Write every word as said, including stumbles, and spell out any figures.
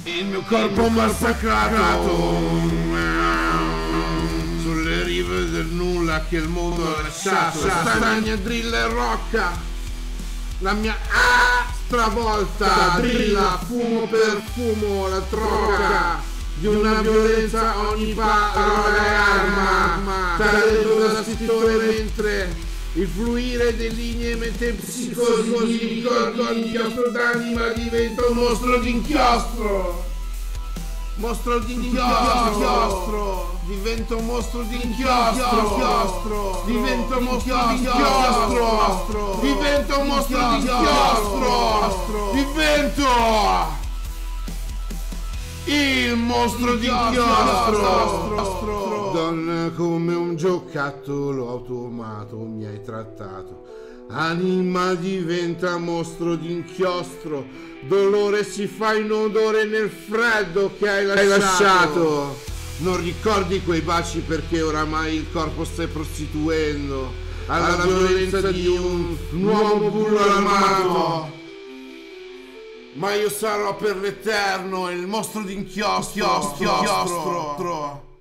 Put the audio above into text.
Il mio corpo massacrato sulle rive del nulla che il mondo ha lasciato. Stagna, drilla e rocca, la mia ah, stravolta, drilla, fumo per fumo, la troca di una violenza ogni parola è arma, taglio da scrittore mentre il fluire delle linee mette psicosi, così ricordo l'inchiostro d'anima, diventa un mostro d'inchiostro. Mostro d'inchiostro, diventa un mostro d'inchiostro, diventa un mostro d'inchiostro, diventa un mostro d'inchiostro, divento il mostro d'inchiostro. Donna, come un giocattolo automato mi hai trattato. Anima diventa mostro d'inchiostro, dolore si fa in odore nel freddo che hai lasciato. Hai lasciato. Non ricordi quei baci perché oramai il corpo stai prostituendo alla, alla violenza di un, un uomo bullo armato. Ma io sarò per l'eterno il mostro d'inchiostro.